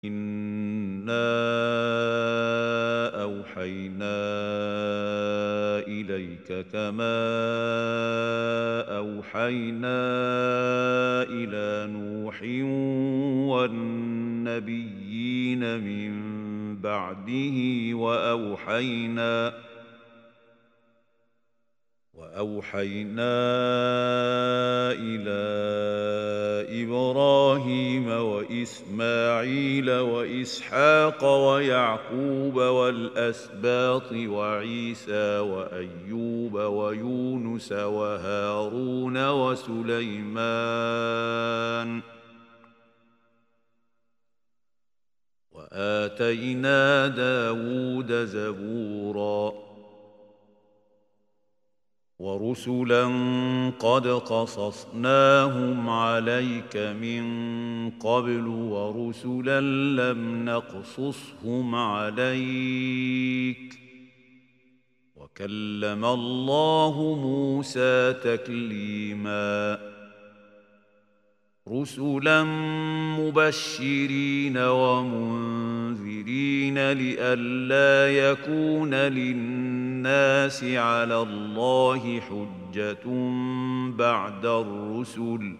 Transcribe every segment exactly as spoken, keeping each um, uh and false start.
إِنَّا أَوْحَيْنَا إِلَيْكَ كَمَا أَوْحَيْنَا إِلَىٰ نُوحٍ وَالنَّبِيِّينَ مِن بَعْدِهِ وَأَوْحَيْنَا وَأَوْحَيْنَا إِلَىٰ إِبْرَاهِيمَ وَإِسْمَاعِيلَ وَإِسْحَاقَ وَيَعْقُوبَ وَالْأَسْبَاطِ وَعِيسَىٰ وَأَيُّوبَ وَيُونُسَ وَهَارُونَ وَسُلَيْمَانَ وَآتَيْنَا دَاوُودَ زَبُورًا وَرُسُلًا قَدْ قَصَصْنَاهُمْ عَلَيْكَ مِن قَبْلُ وَرُسُلًا لَّمْ نَقْصُصْهُمْ عَلَيْكَ ۚ وَكَلَّمَ اللَّهُ مُوسَىٰ تَكْلِيمًا رُسُلًا مُّبَشِّرِينَ وَمُنذِرِينَ لِئَلَّا يَكُونَ لِلنَّاسِ عَلَى اللَّهِ حُجَّةٌ بَعْدَ الرُّسُلِ ۚ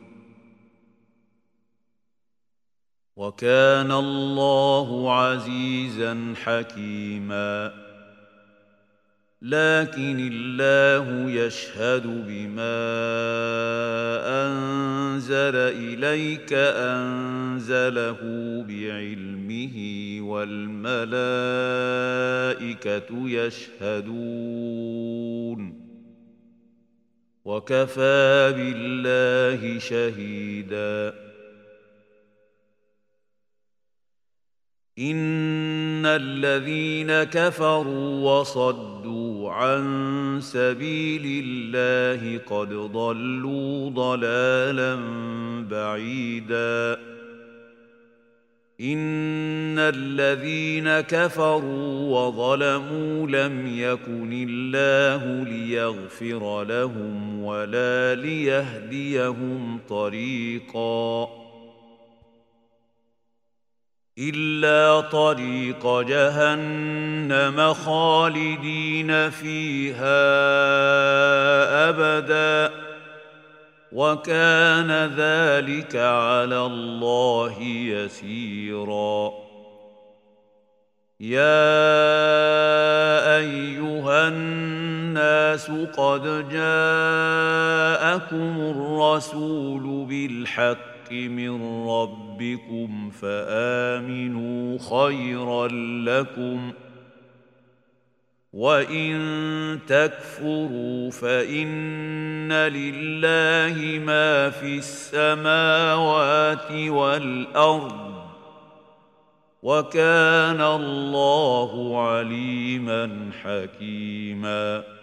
وَكَانَ اللَّهُ عَزِيزًا حَكِيمًا لكن الله يشهد بما أنزل إليك أنزله بعلمه والملائكة يشهدون وكفى بالله شهيدا إن الذين كفروا وصدوا عن سبيل الله قد ضلوا ضلالا بعيدا إن الذين كفروا وظلموا لم يكن الله ليغفر لهم ولا ليهديهم طريقا إلا طريق جهنم خالدين فيها أبدا وكان ذلك على الله يسيرا يا أيها الناس قد جاءكم الرسول بالحق من ربكم فآمنوا خيرا لكم وإن تكفروا فإن لله ما في السماوات والأرض وكان الله عليما حكيما